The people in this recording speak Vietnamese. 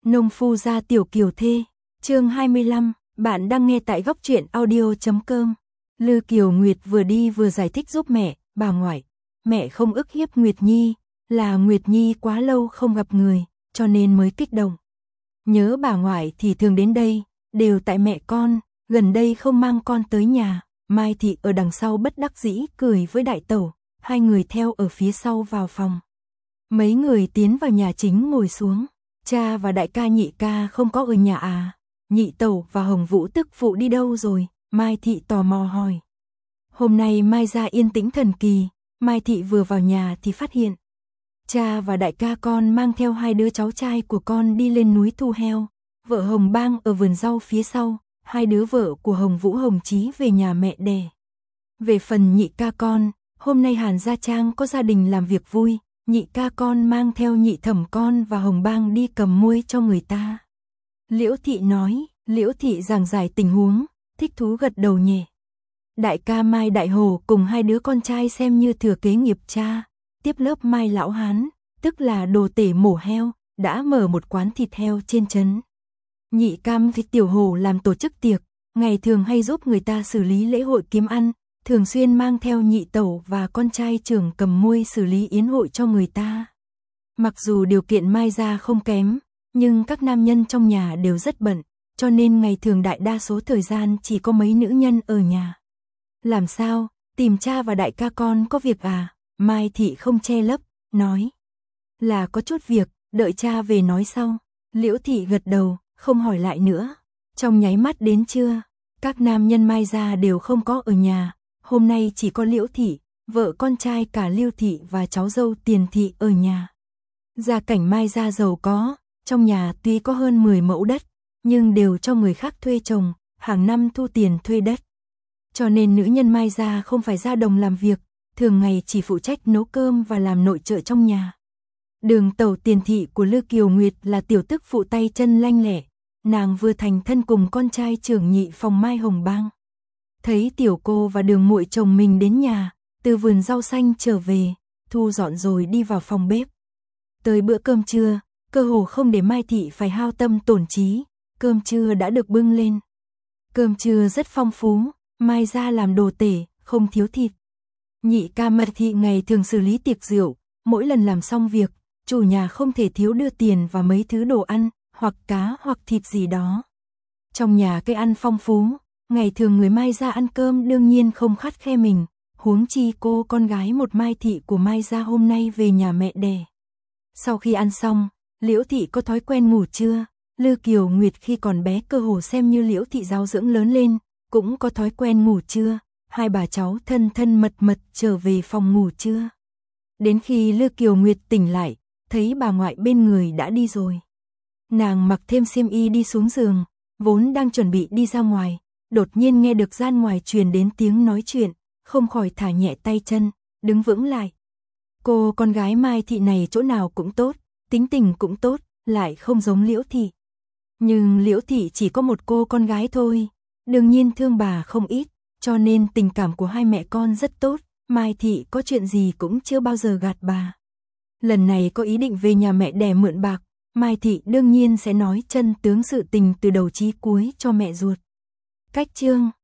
Nông phu gia tiểu kiều thê, chương 25, bạn đang nghe tại góc truyện audio.com. Lư Kiều Nguyệt vừa đi vừa giải thích giúp mẹ, bà ngoại. Mẹ không ức hiếp Nguyệt Nhi, là Nguyệt Nhi quá lâu không gặp người, cho nên mới kích động. Nhớ bà ngoại thì thường đến đây, đều tại mẹ con, gần đây không mang con tới nhà. Mai Thị ở đằng sau bất đắc dĩ cười với đại tẩu, hai người theo ở phía sau vào phòng. Mấy người tiến vào nhà chính ngồi xuống. Cha và đại ca nhị ca không có ở nhà à? Nhị tẩu và Hồng Vũ tức phụ đi đâu rồi? Mai Thị tò mò hỏi. Hôm nay Mai gia yên tĩnh thần kỳ, Mai Thị vừa vào nhà thì phát hiện. Cha và đại ca con mang theo hai đứa cháu trai của con đi lên núi thu heo. Vợ Hồng Bang ở vườn rau phía sau, hai đứa vợ của Hồng Vũ Hồng Chí về nhà mẹ đẻ. Về phần nhị ca con, hôm nay Hàn Gia Trang có gia đình làm việc vui. Nhị ca con mang theo nhị thẩm con và Hồng Bang đi cầm muôi cho người ta. Liễu Thị nói, Liễu Thị giảng giải tình huống, thích thú gật đầu nhẹ. Đại ca Mai Đại Hồ cùng hai đứa con trai xem như thừa kế nghiệp cha, tiếp lớp Mai Lão Hán, tức là đồ tể mổ heo, đã mở một quán thịt heo trên trấn. Nhị cam thì Tiểu Hồ làm tổ chức tiệc, ngày thường hay giúp người ta xử lý lễ hội kiếm ăn. Thường xuyên mang theo nhị tẩu và con trai trưởng cầm muôi xử lý yến hội cho người ta. Mặc dù điều kiện Mai gia không kém, nhưng các nam nhân trong nhà đều rất bận, cho nên ngày thường đại đa số thời gian chỉ có mấy nữ nhân ở nhà. Làm sao, tìm cha và đại ca con có việc à? Mai Thị không che lấp, nói. Là có chút việc, đợi cha về nói sau. Liễu Thị gật đầu, không hỏi lại nữa. Trong nháy mắt đến trưa, các nam nhân Mai gia đều không có ở nhà. Hôm nay chỉ có Liễu Thị, vợ con trai cả Lưu Thị và cháu dâu Tiền Thị ở nhà. Gia cảnh Mai gia giàu có, trong nhà tuy có hơn 10 mẫu đất, nhưng đều cho người khác thuê trồng, hàng năm thu tiền thuê đất. Cho nên nữ nhân Mai gia không phải ra đồng làm việc, thường ngày chỉ phụ trách nấu cơm và làm nội trợ trong nhà. Đường tẩu Tiền Thị của Lư Kiều Nguyệt là tiểu tức phụ tay chân lanh lẹ, nàng vừa thành thân cùng con trai trưởng nhị phòng Mai Hồng Bang. Thấy tiểu cô và đường muội chồng mình đến nhà, từ vườn rau xanh trở về, thu dọn rồi đi vào phòng bếp. Tới bữa cơm trưa, cơ hồ không để Mai Thị phải hao tâm tổn trí, cơm trưa đã được bưng lên. Cơm trưa rất phong phú, Mai gia làm đồ tể, không thiếu thịt. Nhị ca Mật Thị ngày thường xử lý tiệc rượu, mỗi lần làm xong việc, chủ nhà không thể thiếu đưa tiền và mấy thứ đồ ăn, hoặc cá hoặc thịt gì đó. Trong nhà cây ăn phong phú. Ngày thường người Mai gia ăn cơm đương nhiên không khắt khe mình, huống chi cô con gái một Mai Thị của Mai gia hôm nay về nhà mẹ đẻ. Sau khi ăn xong, Liễu Thị có thói quen ngủ trưa, Lư Kiều Nguyệt khi còn bé cơ hồ xem như Liễu Thị giáo dưỡng lớn lên, cũng có thói quen ngủ trưa, hai bà cháu thân thân mật mật trở về phòng ngủ trưa. Đến khi Lư Kiều Nguyệt tỉnh lại, thấy bà ngoại bên người đã đi rồi. Nàng mặc thêm xiêm y đi xuống giường, vốn đang chuẩn bị đi ra ngoài. Đột nhiên nghe được gian ngoài truyền đến tiếng nói chuyện, không khỏi thả nhẹ tay chân, đứng vững lại. Cô con gái Mai Thị này chỗ nào cũng tốt, tính tình cũng tốt, lại không giống Liễu Thị. Nhưng Liễu Thị chỉ có một cô con gái thôi, đương nhiên thương bà không ít, cho nên tình cảm của hai mẹ con rất tốt, Mai Thị có chuyện gì cũng chưa bao giờ gạt bà. Lần này có ý định về nhà mẹ đẻ mượn bạc, Mai Thị đương nhiên sẽ nói chân tướng sự tình từ đầu chí cuối cho mẹ ruột. Cách chương